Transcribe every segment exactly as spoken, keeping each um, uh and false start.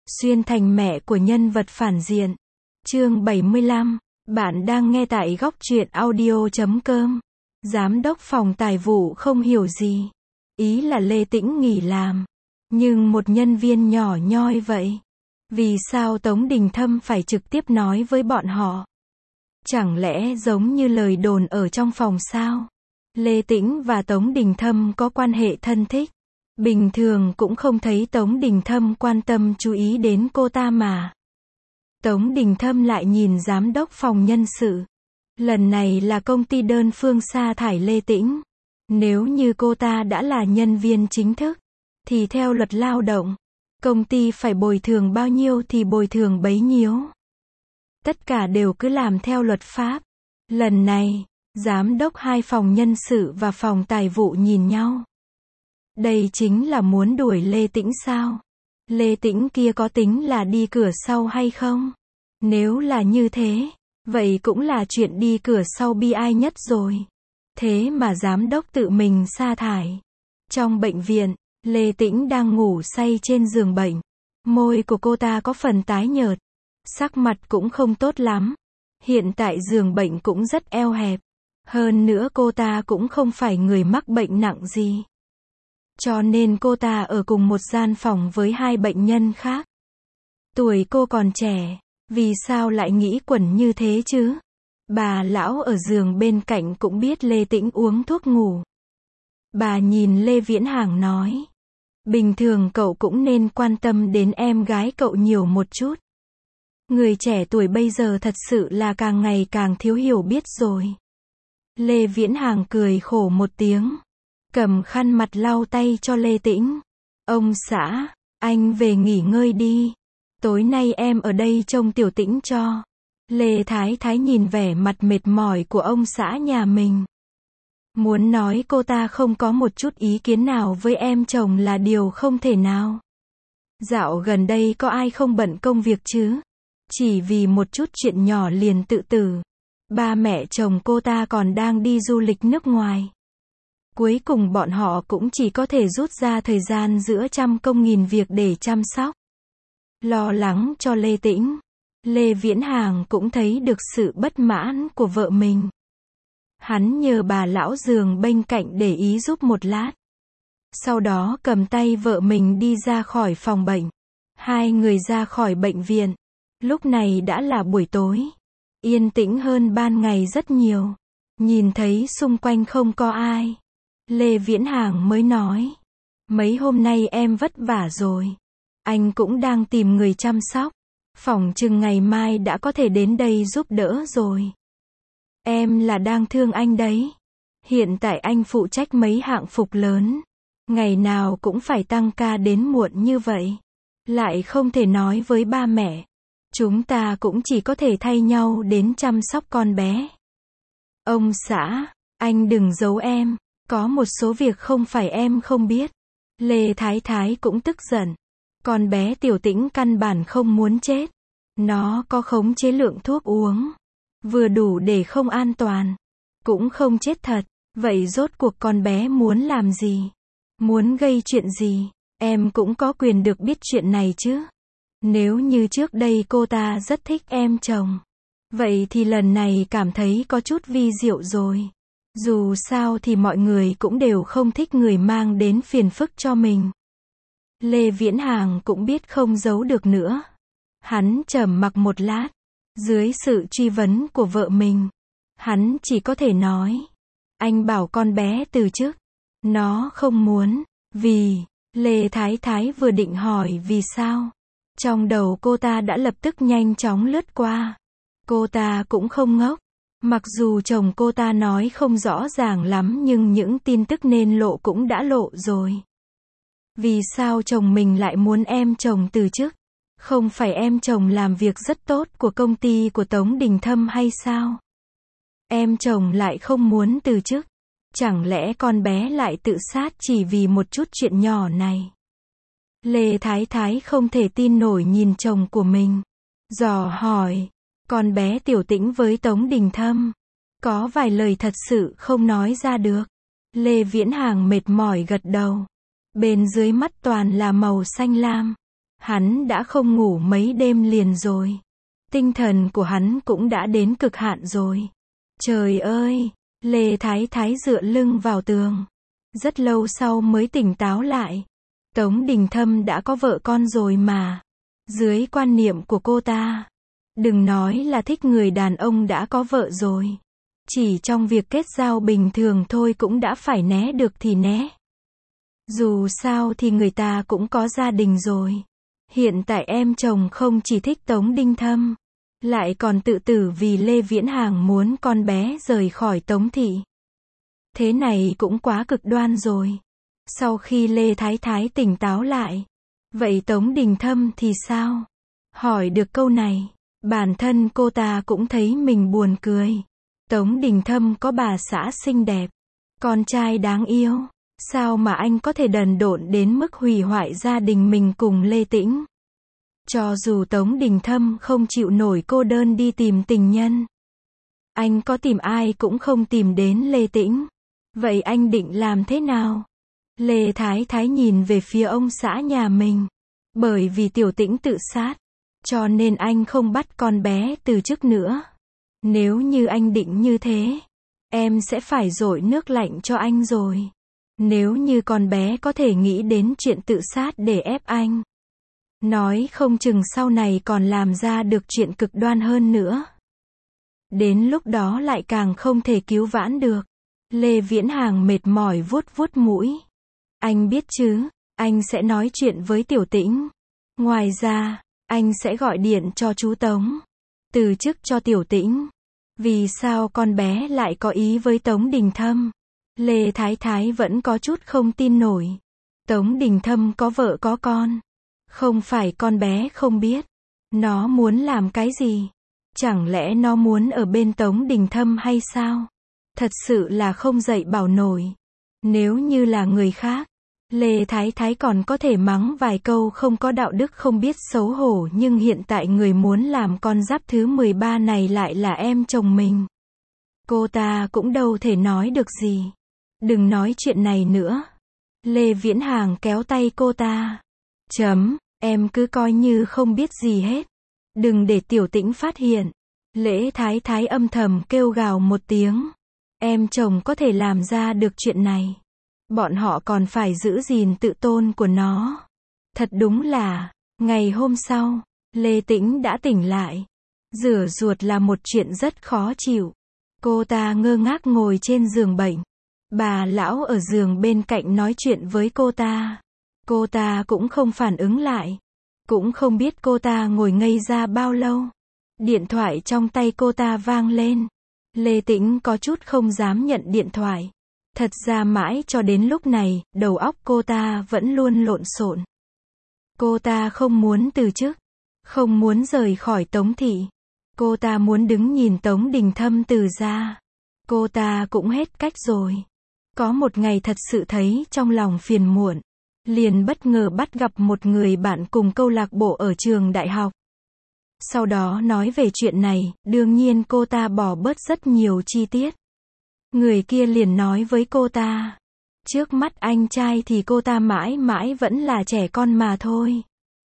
Xuyên thành mẹ của nhân vật phản diện. Chương bảy mươi lăm. Bạn đang nghe tại góc truyện audio chấm com. Giám đốc phòng tài vụ không hiểu gì. Ý là Lê Tĩnh nghỉ làm. Nhưng một nhân viên nhỏ nhoi vậy. Vì sao Tống Đình Thâm phải trực tiếp nói với bọn họ? Chẳng lẽ giống như lời đồn ở trong phòng sao? Lê Tĩnh và Tống Đình Thâm có quan hệ thân thích. Bình thường cũng không thấy Tống Đình Thâm quan tâm chú ý đến cô ta mà. Tống Đình Thâm lại nhìn giám đốc phòng nhân sự. Lần này là công ty đơn phương sa thải Lê Tĩnh. Nếu như cô ta đã là nhân viên chính thức, thì theo luật lao động, công ty phải bồi thường bao nhiêu thì bồi thường bấy nhiêu. Tất cả đều cứ làm theo luật pháp. Lần này, giám đốc hai phòng nhân sự và phòng tài vụ nhìn nhau. Đây chính là muốn đuổi Lê Tĩnh sao? Lê Tĩnh kia có tính là đi cửa sau hay không? Nếu là như thế, vậy cũng là chuyện đi cửa sau bi ai nhất rồi. Thế mà giám đốc tự mình sa thải. Trong bệnh viện, Lê Tĩnh đang ngủ say trên giường bệnh. Môi của cô ta có phần tái nhợt. Sắc mặt cũng không tốt lắm. Hiện tại giường bệnh cũng rất eo hẹp. Hơn nữa cô ta cũng không phải người mắc bệnh nặng gì. Cho nên cô ta ở cùng một gian phòng với hai bệnh nhân khác. Tuổi cô còn trẻ, vì sao lại nghĩ quẩn như thế chứ? Bà lão ở giường bên cạnh cũng biết Lê Tĩnh uống thuốc ngủ. Bà nhìn Lê Viễn Hàng nói. Bình thường cậu cũng nên quan tâm đến em gái cậu nhiều một chút. Người trẻ tuổi bây giờ thật sự là càng ngày càng thiếu hiểu biết rồi. Lê Viễn Hàng cười khổ một tiếng. Cầm khăn mặt lau tay cho Lê Tĩnh. Ông xã, anh về nghỉ ngơi đi. Tối nay em ở đây trông Tiểu Tĩnh cho. Lê Thái Thái nhìn vẻ mặt mệt mỏi của ông xã nhà mình. Muốn nói cô ta không có một chút ý kiến nào với em chồng là điều không thể nào. Dạo gần đây có ai không bận công việc chứ? Chỉ vì một chút chuyện nhỏ liền tự tử. Ba mẹ chồng cô ta còn đang đi du lịch nước ngoài. Cuối cùng bọn họ cũng chỉ có thể rút ra thời gian giữa trăm công nghìn việc để chăm sóc. Lo lắng cho Lê Tĩnh. Lê Viễn Hàng cũng thấy được sự bất mãn của vợ mình. Hắn nhờ bà lão giường bên cạnh để ý giúp một lát. Sau đó cầm tay vợ mình đi ra khỏi phòng bệnh. Hai người ra khỏi bệnh viện. Lúc này đã là buổi tối. Yên tĩnh hơn ban ngày rất nhiều. Nhìn thấy xung quanh không có ai. Lê Viễn Hàng mới nói. Mấy hôm nay em vất vả rồi. Anh cũng đang tìm người chăm sóc. Phỏng chừng ngày mai đã có thể đến đây giúp đỡ rồi. Em là đang thương anh đấy. Hiện tại anh phụ trách mấy hạng mục lớn. Ngày nào cũng phải tăng ca đến muộn như vậy. Lại không thể nói với ba mẹ. Chúng ta cũng chỉ có thể thay nhau đến chăm sóc con bé. Ông xã, anh đừng giấu em. Có một số việc không phải em không biết. Lê Thái Thái cũng tức giận. Con bé Tiểu Tĩnh căn bản không muốn chết. Nó có khống chế lượng thuốc uống. Vừa đủ để không an toàn. Cũng không chết thật. Vậy rốt cuộc con bé muốn làm gì? Muốn gây chuyện gì? Em cũng có quyền được biết chuyện này chứ. Nếu như trước đây cô ta rất thích em chồng. Vậy thì lần này cảm thấy có chút vi diệu rồi. Dù sao thì mọi người cũng đều không thích người mang đến phiền phức cho mình. Lê Viễn Hàng cũng biết không giấu được nữa. Hắn trầm mặc một lát. Dưới sự truy vấn của vợ mình, hắn chỉ có thể nói. Anh bảo con bé từ chức. Nó không muốn. Vì, Lê Thái Thái vừa định hỏi vì sao. Trong đầu cô ta đã lập tức nhanh chóng lướt qua. Cô ta cũng không ngốc. Mặc dù chồng cô ta nói không rõ ràng lắm nhưng những tin tức nên lộ cũng đã lộ rồi. Vì sao chồng mình lại muốn em chồng từ chức? Không phải em chồng làm việc rất tốt của công ty của Tống Đình Thâm hay sao? Em chồng lại không muốn từ chức. Chẳng lẽ con bé lại tự sát chỉ vì một chút chuyện nhỏ này? Lê Thái Thái không thể tin nổi nhìn chồng của mình. Dò hỏi. Con bé Tiểu Tĩnh với Tống Đình Thâm. Có vài lời thật sự không nói ra được. Lê Viễn Hàng mệt mỏi gật đầu. Bên dưới mắt toàn là màu xanh lam. Hắn đã không ngủ mấy đêm liền rồi. Tinh thần của hắn cũng đã đến cực hạn rồi. Trời ơi! Lê Thái Thái dựa lưng vào tường. Rất lâu sau mới tỉnh táo lại. Tống Đình Thâm đã có vợ con rồi mà. Dưới quan niệm của cô ta, đừng nói là thích người đàn ông đã có vợ rồi. Chỉ trong việc kết giao bình thường thôi cũng đã phải né được thì né. Dù sao thì người ta cũng có gia đình rồi. Hiện tại em chồng không chỉ thích Tống Đình Thâm, lại còn tự tử vì Lê Viễn Hàng muốn con bé rời khỏi Tống thị. Thế này cũng quá cực đoan rồi. Sau khi Lê Thái Thái tỉnh táo lại, vậy Tống Đình Thâm thì sao? Hỏi được câu này, bản thân cô ta cũng thấy mình buồn cười. Tống Đình Thâm có bà xã xinh đẹp, con trai đáng yêu, sao mà anh có thể đần độn đến mức hủy hoại gia đình mình cùng Lê Tĩnh? Cho dù Tống Đình Thâm không chịu nổi cô đơn đi tìm tình nhân, anh có tìm ai cũng không tìm đến Lê Tĩnh. Vậy anh định làm thế nào? Lê Thái Thái nhìn về phía ông xã nhà mình. Bởi vì Tiểu Tĩnh tự sát, cho nên anh không bắt con bé từ chức nữa. Nếu như anh định như thế, em sẽ phải dội nước lạnh cho anh rồi. Nếu như con bé có thể nghĩ đến chuyện tự sát để ép anh, nói không chừng sau này còn làm ra được chuyện cực đoan hơn nữa. Đến lúc đó lại càng không thể cứu vãn được. Lê Viễn Hàng mệt mỏi vuốt vuốt mũi. Anh biết chứ, anh sẽ nói chuyện với Tiểu Tĩnh. Ngoài ra, anh sẽ gọi điện cho chú Tống, từ chức cho Tiểu Tĩnh. Vì sao con bé lại có ý với Tống Đình Thâm? Lê Thái Thái vẫn có chút không tin nổi. Tống Đình Thâm có vợ có con. Không phải con bé không biết. Nó muốn làm cái gì? Chẳng lẽ nó muốn ở bên Tống Đình Thâm hay sao? Thật sự là không dạy bảo nổi. Nếu như là người khác, Lê Thái Thái còn có thể mắng vài câu không có đạo đức không biết xấu hổ, nhưng hiện tại người muốn làm con giáp thứ mười ba này lại là em chồng mình. Cô ta cũng đâu thể nói được gì. Đừng nói chuyện này nữa. Lê Viễn Hàng kéo tay cô ta. Chấm, em cứ coi như không biết gì hết. Đừng để Tiểu Tĩnh phát hiện. Lễ Thái Thái âm thầm kêu gào một tiếng. Em chồng có thể làm ra được chuyện này. Bọn họ còn phải giữ gìn tự tôn của nó. Thật đúng là, ngày hôm sau, Lê Tĩnh đã tỉnh lại. Rửa ruột là một chuyện rất khó chịu. Cô ta ngơ ngác ngồi trên giường bệnh. Bà lão ở giường bên cạnh nói chuyện với cô ta. Cô ta cũng không phản ứng lại. Cũng không biết cô ta ngồi ngây ra bao lâu. Điện thoại trong tay cô ta vang lên. Lê Tĩnh có chút không dám nhận điện thoại. Thật ra mãi cho đến lúc này, đầu óc cô ta vẫn luôn lộn xộn. Cô ta không muốn từ chức, không muốn rời khỏi Tống thị. Cô ta muốn đứng nhìn Tống Đình Thâm từ ra. Cô ta cũng hết cách rồi. Có một ngày thật sự thấy trong lòng phiền muộn, liền bất ngờ bắt gặp một người bạn cùng câu lạc bộ ở trường đại học. Sau đó nói về chuyện này, đương nhiên cô ta bỏ bớt rất nhiều chi tiết. Người kia liền nói với cô ta, trước mắt anh trai thì cô ta mãi mãi vẫn là trẻ con mà thôi.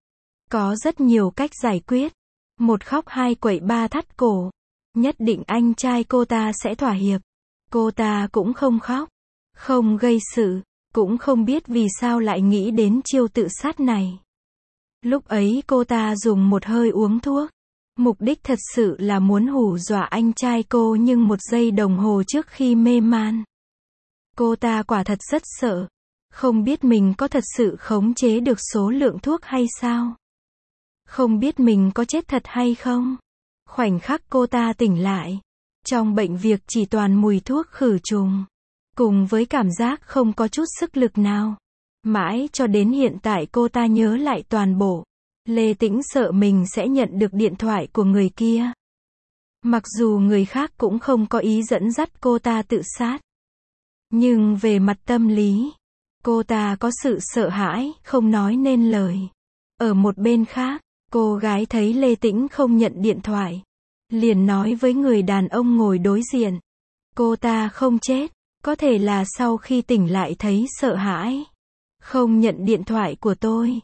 Có rất nhiều cách giải quyết. Một khóc hai quậy ba thắt cổ. Nhất định anh trai cô ta sẽ thỏa hiệp. Cô ta cũng không khóc, không gây sự, cũng không biết vì sao lại nghĩ đến chiêu tự sát này. Lúc ấy cô ta dùng một hơi uống thuốc. Mục đích thật sự là muốn hù dọa anh trai cô, nhưng một giây đồng hồ trước khi mê man, cô ta quả thật rất sợ. Không biết mình có thật sự khống chế được số lượng thuốc hay sao? Không biết mình có chết thật hay không? Khoảnh khắc cô ta tỉnh lại, trong bệnh viện chỉ toàn mùi thuốc khử trùng, cùng với cảm giác không có chút sức lực nào. Mãi cho đến hiện tại cô ta nhớ lại toàn bộ. Lê Tĩnh sợ mình sẽ nhận được điện thoại của người kia. Mặc dù người khác cũng không có ý dẫn dắt cô ta tự sát, nhưng về mặt tâm lý, cô ta có sự sợ hãi, không nói nên lời. Ở một bên khác, cô gái thấy Lê Tĩnh không nhận điện thoại, liền nói với người đàn ông ngồi đối diện. Cô ta không chết, có thể là sau khi tỉnh lại thấy sợ hãi, không nhận điện thoại của tôi.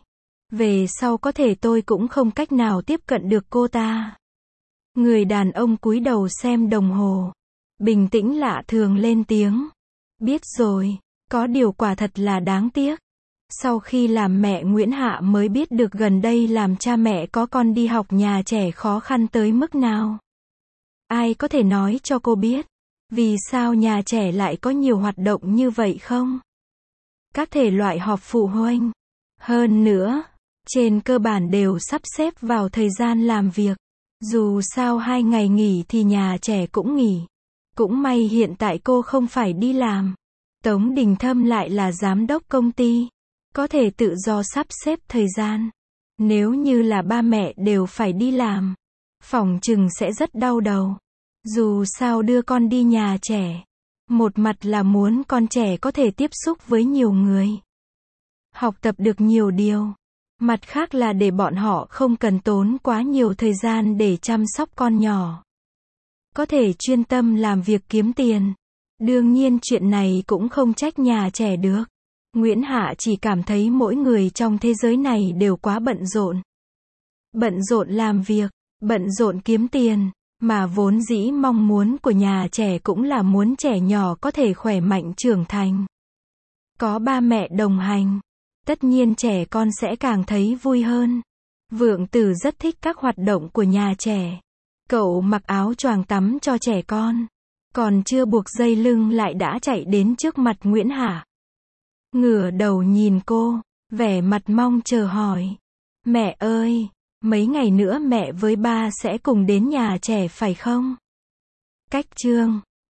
Về sau có thể tôi cũng không cách nào tiếp cận được cô ta. Người đàn ông cúi đầu xem đồng hồ. Bình tĩnh lạ thường lên tiếng. Biết rồi, có điều quả thật là đáng tiếc. Sau khi làm mẹ Nguyễn Hạ mới biết được gần đây làm cha mẹ có con đi học nhà trẻ khó khăn tới mức nào. Ai có thể nói cho cô biết, vì sao nhà trẻ lại có nhiều hoạt động như vậy không? Các thể loại họp phụ huynh. Hơn nữa, trên cơ bản đều sắp xếp vào thời gian làm việc. Dù sao hai ngày nghỉ thì nhà trẻ cũng nghỉ. Cũng may hiện tại cô không phải đi làm. Tống Đình Thâm lại là giám đốc công ty. Có thể tự do sắp xếp thời gian. Nếu như là ba mẹ đều phải đi làm, phỏng chừng sẽ rất đau đầu. Dù sao đưa con đi nhà trẻ, một mặt là muốn con trẻ có thể tiếp xúc với nhiều người, học tập được nhiều điều. Mặt khác là để bọn họ không cần tốn quá nhiều thời gian để chăm sóc con nhỏ. Có thể chuyên tâm làm việc kiếm tiền. Đương nhiên chuyện này cũng không trách nhà trẻ được. Nguyễn Hạ chỉ cảm thấy mỗi người trong thế giới này đều quá bận rộn. Bận rộn làm việc, bận rộn kiếm tiền, mà vốn dĩ mong muốn của nhà trẻ cũng là muốn trẻ nhỏ có thể khỏe mạnh trưởng thành. Có ba mẹ đồng hành, tất nhiên trẻ con sẽ càng thấy vui hơn. Vượng Tử rất thích các hoạt động của nhà trẻ. Cậu mặc áo choàng tắm cho trẻ con, còn chưa buộc dây lưng lại đã chạy đến trước mặt Nguyễn Hạ. Ngửa đầu nhìn cô, vẻ mặt mong chờ hỏi. Mẹ ơi, mấy ngày nữa mẹ với ba sẽ cùng đến nhà trẻ phải không? Cách chương